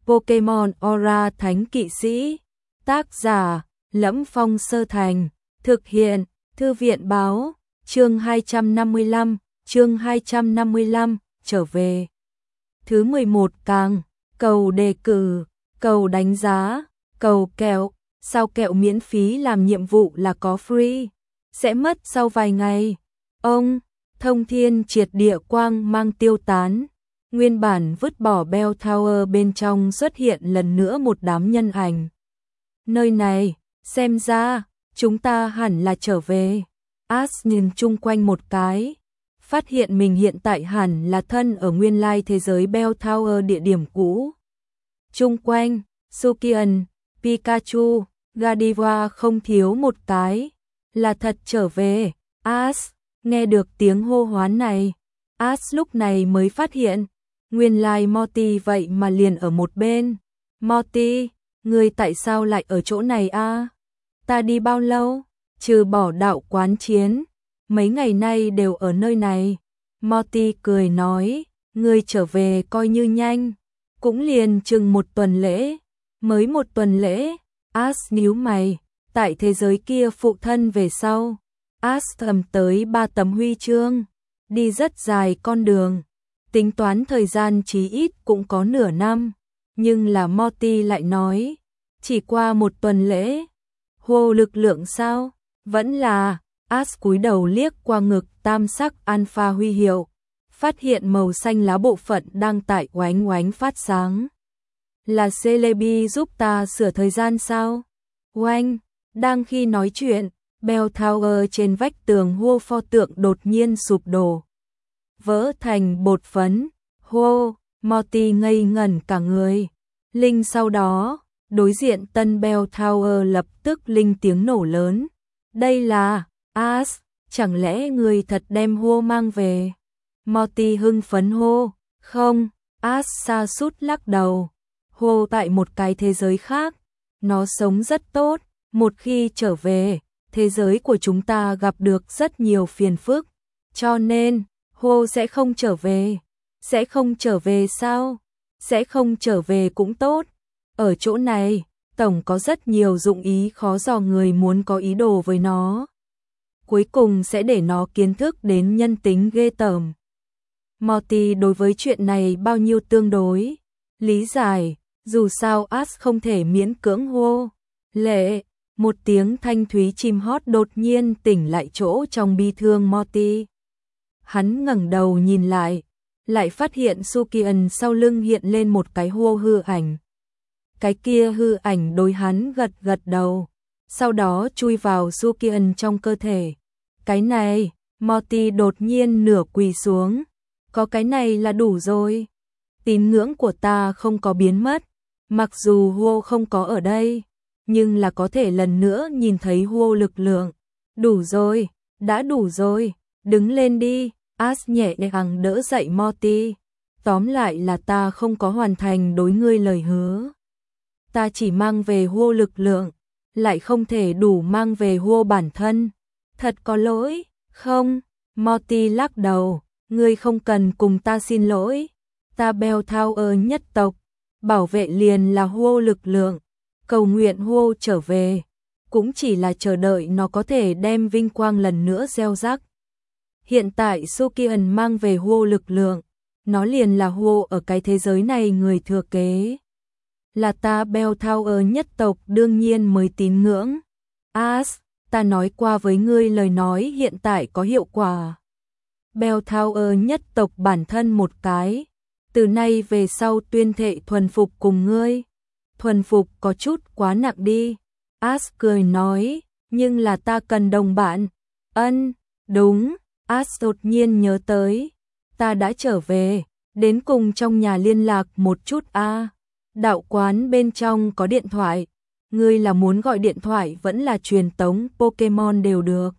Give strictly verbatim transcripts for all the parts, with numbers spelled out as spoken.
Pokemon Aura Thánh Kỵ Sĩ. Tác giả: Lẫm Phong Sơ Thành. Thực hiện: Thư viện báo. Chương hai trăm năm mươi lăm, chương hai trăm năm mươi lăm, trở về. Thứ mười một càng, cầu đề cử, cầu đánh giá, cầu kẹo, sao kẹo miễn phí làm nhiệm vụ là có free, sẽ mất sau vài ngày. Ông, thông thiên triệt địa quang mang tiêu tán. Nguyên bản vứt bỏ Bell Tower bên trong xuất hiện lần nữa một đám nhân ảnh. Nơi này, xem ra, chúng ta hẳn là trở về. Ash nhìn chung quanh một cái, phát hiện mình hiện tại hẳn là thân ở nguyên lai thế giới Bell Tower địa điểm cũ. Chung quanh, Sukian, Pikachu, Gardevoir không thiếu một cái, là thật trở về. Ash, nghe được tiếng hô hoán này, Ash lúc này mới phát hiện, nguyên lai Morty vậy mà liền ở một bên. Morty, ngươi tại sao lại ở chỗ này a? À? Ta đi bao lâu? Trừ bỏ đạo quán chiến, mấy ngày nay đều ở nơi này. Morty cười nói, ngươi trở về coi như nhanh, cũng liền chừng một tuần lễ. Mới một tuần lễ? Ash nhíu mày, tại thế giới kia phụ thân về sau. Ash thầm tới ba tấm huy chương, đi rất dài con đường, tính toán thời gian chí ít cũng có nửa năm, nhưng là Morty lại nói, chỉ qua một tuần lễ. Hô lực lượng sao? Vẫn là. Ash cúi đầu liếc qua ngực tam sắc alpha huy hiệu, phát hiện màu xanh lá bộ phận đang tại oánh oánh phát sáng. Là Celebi giúp ta sửa thời gian sao? Oanh, đang khi nói chuyện, Bell Tower trên vách tường hô pho tượng đột nhiên sụp đổ, vỡ thành bột phấn. Hô, Morty ngây ngẩn cả người. Linh sau đó, đối diện tân Bell Tower lập tức linh tiếng nổ lớn. Đây là, Ash, chẳng lẽ người thật đem hô mang về? Morty hưng phấn hô, không. Ash sa sút lắc đầu, hô tại một cái thế giới khác, nó sống rất tốt, một khi trở về, thế giới của chúng ta gặp được rất nhiều phiền phức, cho nên, hô sẽ không trở về. Sẽ không trở về sao? Sẽ không trở về cũng tốt. Ở chỗ này, tổng có rất nhiều dụng ý khó dò người muốn có ý đồ với nó. Cuối cùng sẽ để nó kiến thức đến nhân tính ghê tởm. Morty đối với chuyện này bao nhiêu tương đối lý giải, dù sao Ash không thể miễn cưỡng hô. Lệ, một tiếng thanh thúy chim hót đột nhiên tỉnh lại chỗ trong bi thương Morty. Hắn ngẩng đầu nhìn lại, lại phát hiện Sukian sau lưng hiện lên một cái hô hư ảnh. Cái kia hư ảnh đối hắn gật gật đầu, sau đó chui vào Sukian trong cơ thể. Cái này, Morty đột nhiên nửa quỳ xuống. Có cái này là đủ rồi. Tín ngưỡng của ta không có biến mất, mặc dù hô không có ở đây, nhưng là có thể lần nữa nhìn thấy hô lực lượng. Đủ rồi, đã đủ rồi, đứng lên đi. Ash nhẹ nhàng đỡ dậy Morty. Tóm lại là ta không có hoàn thành đối ngươi lời hứa. Ta chỉ mang về hô lực lượng, lại không thể đủ mang về hô bản thân. Thật có lỗi, không? Morty lắc đầu, ngươi không cần cùng ta xin lỗi. Ta Bell Tower nhất tộc, bảo vệ liền là hô lực lượng. Cầu nguyện hô trở về, cũng chỉ là chờ đợi nó có thể đem vinh quang lần nữa gieo rắc. Hiện tại Sukian mang về hô lực lượng, nó liền là hô ở cái thế giới này người thừa kế. Là ta Bell Tower nhất tộc đương nhiên mới tín ngưỡng. Ash, ta nói qua với ngươi lời nói hiện tại có hiệu quả. Bell Tower nhất tộc bản thân một cái, từ nay về sau tuyên thệ thuần phục cùng ngươi. Thuần phục có chút quá nặng đi. Ash cười nói, nhưng là ta cần đồng bạn. Ân, đúng. Ash đột nhiên nhớ tới, ta đã trở về, đến cùng trong nhà liên lạc một chút a. À. Đạo quán bên trong có điện thoại, ngươi là muốn gọi điện thoại vẫn là truyền tống Pokemon đều được.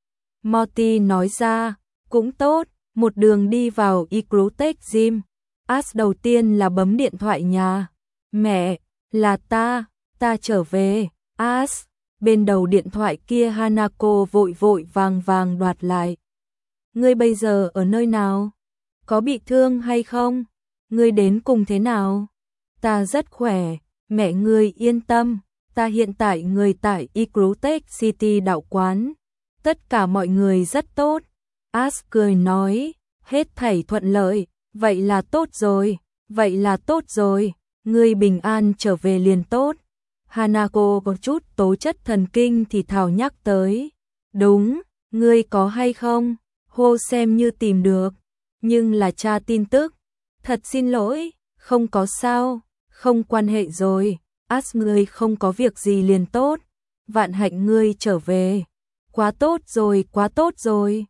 Morty nói ra, cũng tốt, một đường đi vào Icrotech Gym. Ash đầu tiên là bấm điện thoại nhà. Mẹ, là ta, ta trở về. Ash, bên đầu điện thoại kia Hanako vội vội vàng vàng đoạt lại. Ngươi bây giờ ở nơi nào? Có bị thương hay không? Ngươi đến cùng thế nào? Ta rất khỏe, mẹ ngươi yên tâm, ta hiện tại người tại Ecrutech City đạo quán. Tất cả mọi người rất tốt. Ash cười nói, hết thảy thuận lợi, vậy là tốt rồi, vậy là tốt rồi, ngươi bình an trở về liền tốt. Hanako có chút tố chất thần kinh thì thào nhắc tới. Đúng, ngươi có hay không? Hô xem như tìm được, nhưng là tra tin tức. Thật xin lỗi, không có sao, không quan hệ rồi. Ash ngươi không có việc gì liền tốt. Vạn hạnh ngươi trở về. Quá tốt rồi, quá tốt rồi.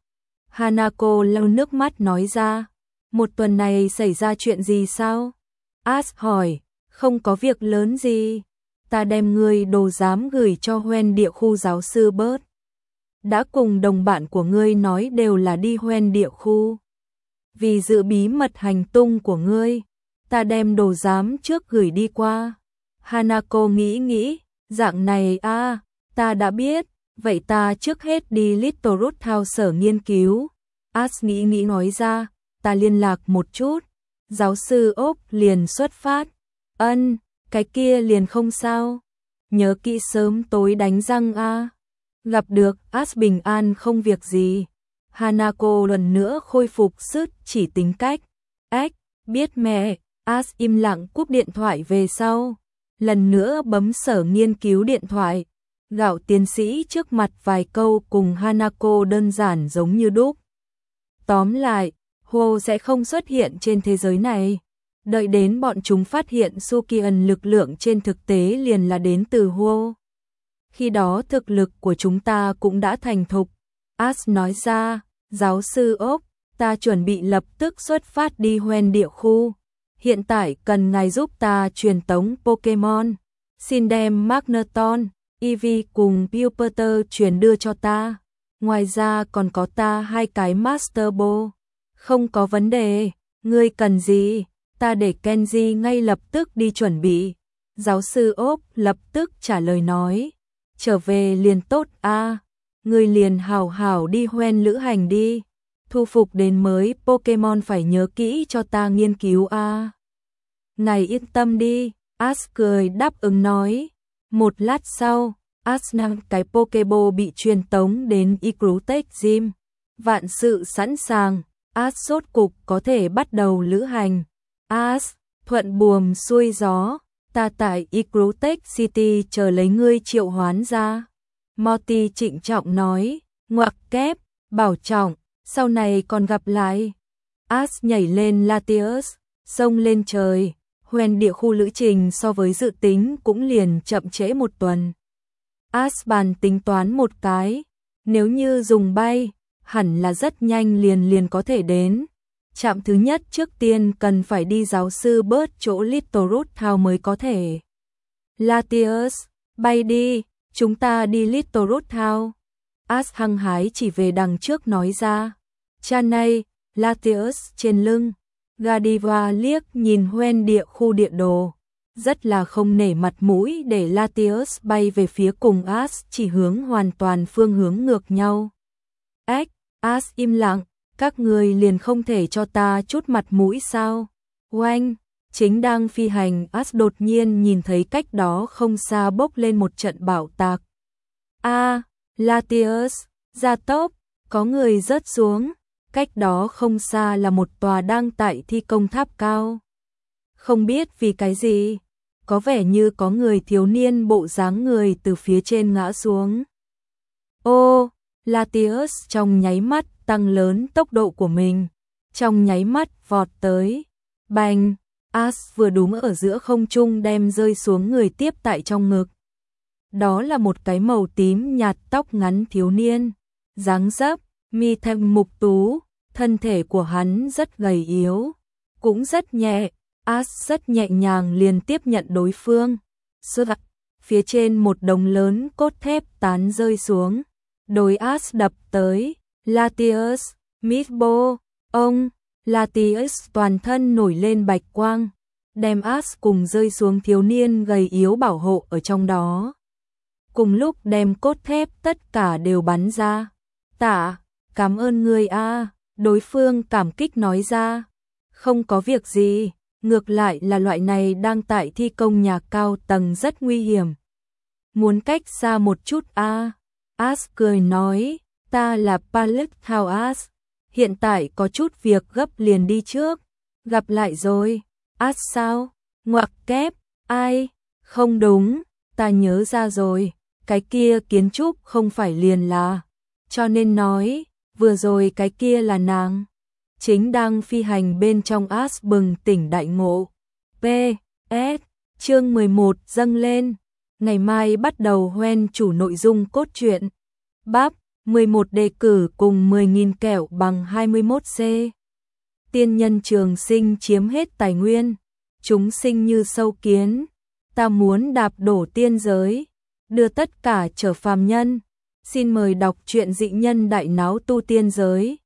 Hanako lau nước mắt nói ra. Một tuần này xảy ra chuyện gì sao? Ash hỏi, không có việc lớn gì. Ta đem ngươi đồ giám gửi cho Hoen địa khu giáo sư Bớt. Đã cùng đồng bạn của ngươi nói đều là đi Hoen địa khu. Vì giữ bí mật hành tung của ngươi, ta đem đồ giám trước gửi đi qua. Hanako nghĩ nghĩ, dạng này à, ta đã biết, vậy ta trước hết đi Little Root House sở nghiên cứu. Ash nghĩ nghĩ nói ra, ta liên lạc một chút. Giáo sư Ốc liền xuất phát. Ân, cái kia liền không sao. Nhớ kỹ sớm tối đánh răng a. Gặp được, Ash bình an không việc gì. Hanako lần nữa khôi phục sức chỉ tính cách. Ếch, biết mẹ. Ash im lặng cúp điện thoại về sau. Lần nữa bấm sở nghiên cứu điện thoại. Gạo tiến sĩ trước mặt vài câu cùng Hanako đơn giản giống như đúc. Tóm lại, Hồ sẽ không xuất hiện trên thế giới này. Đợi đến bọn chúng phát hiện Sukian lực lượng trên thực tế liền là đến từ Hồ. Khi đó thực lực của chúng ta cũng đã thành thục. Ash nói ra, giáo sư Ốc, ta chuẩn bị lập tức xuất phát đi Hoen địa khu. Hiện tại cần ngài giúp ta truyền tống Pokemon. Xin đem Magneton, Eevee cùng Pupitar truyền đưa cho ta. Ngoài ra còn có ta hai cái Master Ball. Không có vấn đề, ngươi cần gì? Ta để Kenji ngay lập tức đi chuẩn bị. Giáo sư Ốc lập tức trả lời nói. Trở về liền tốt a, à. Ngươi liền hào hào đi Hoen lữ hành đi. Thu phục đến mới Pokemon phải nhớ kỹ cho ta nghiên cứu a. À. Ngài yên tâm đi, Ash cười đáp ứng nói. Một lát sau, Ash năng cái Pokeball bị truyền tống đến Ecrutech Gym. Vạn sự sẵn sàng, Ash sốt cục có thể bắt đầu lữ hành. Ash, thuận buồm xuôi gió, ta tại Ecrutech City chờ lấy ngươi triệu hoán ra. Morty trịnh trọng nói, ngoặc kép, bảo trọng, sau này còn gặp lại. Ash nhảy lên Latios, xông lên trời. Hoen địa khu lữ trình so với dự tính cũng liền chậm trễ một tuần. Ash bàn tính toán một cái, nếu như dùng bay, hẳn là rất nhanh liền liền có thể đến. Trạm thứ nhất trước tiên cần phải đi giáo sư Bớt chỗ Little Root House mới có thể. Latios, bay đi, chúng ta đi Little Root House. Ash hăng hái chỉ về đằng trước nói ra. Cha này, Latios trên lưng. Godiva liếc nhìn Hoen địa khu địa đồ. Rất là không nể mặt mũi để Latios bay về phía cùng Ash chỉ hướng hoàn toàn phương hướng ngược nhau. Ếch, Ash im lặng, các người liền không thể cho ta chút mặt mũi sao? Oanh, chính đang phi hành Ash đột nhiên nhìn thấy cách đó không xa bốc lên một trận bão tạc. A, à, Latios, gia tốc, có người rớt xuống. Cách đó không xa là một tòa đang tại thi công tháp cao. Không biết vì cái gì, có vẻ như có người thiếu niên bộ dáng người từ phía trên ngã xuống. Ô, Latios trong nháy mắt tăng lớn tốc độ của mình, trong nháy mắt vọt tới. Bành, Ash vừa đúng ở giữa không trung đem rơi xuống người tiếp tại trong ngực. Đó là một cái màu tím nhạt tóc ngắn thiếu niên, dáng dấp mi thanh mục tú, thân thể của hắn rất gầy yếu, cũng rất nhẹ. Ash rất nhẹ nhàng liền tiếp nhận đối phương. Sơ đặc, phía trên một đống lớn cốt thép tán rơi xuống. Đối Ash đập tới. Latios, Meatball, ông, Latios toàn thân nổi lên bạch quang, đem Ash cùng rơi xuống thiếu niên gầy yếu bảo hộ ở trong đó. Cùng lúc đem cốt thép tất cả đều bắn ra. Tạ, cảm ơn ngươi a, đối phương cảm kích nói ra. Không có việc gì, ngược lại là loại này đang tại thi công nhà cao tầng rất nguy hiểm. Muốn cách xa một chút a à? As cười nói, ta là Palak Thao As, hiện tại có chút việc gấp liền đi trước, gặp lại rồi. As sao? Ngoặc kép, ai? Không đúng, ta nhớ ra rồi, cái kia kiến trúc không phải liền là, cho nên nói, vừa rồi cái kia là nàng. Chính đang phi hành bên trong As bừng tỉnh đại ngộ. P. S. Chương mười một dâng lên. Ngày mai bắt đầu hoen chủ nội dung cốt truyện. Báp, mười một đề cử cùng mười nghìn kẹo bằng hai mươi mốt C. Tiên nhân trường sinh chiếm hết tài nguyên. Chúng sinh như sâu kiến. Ta muốn đạp đổ tiên giới. Đưa tất cả trở phàm nhân. Xin mời đọc truyện dị nhân đại náo tu tiên giới.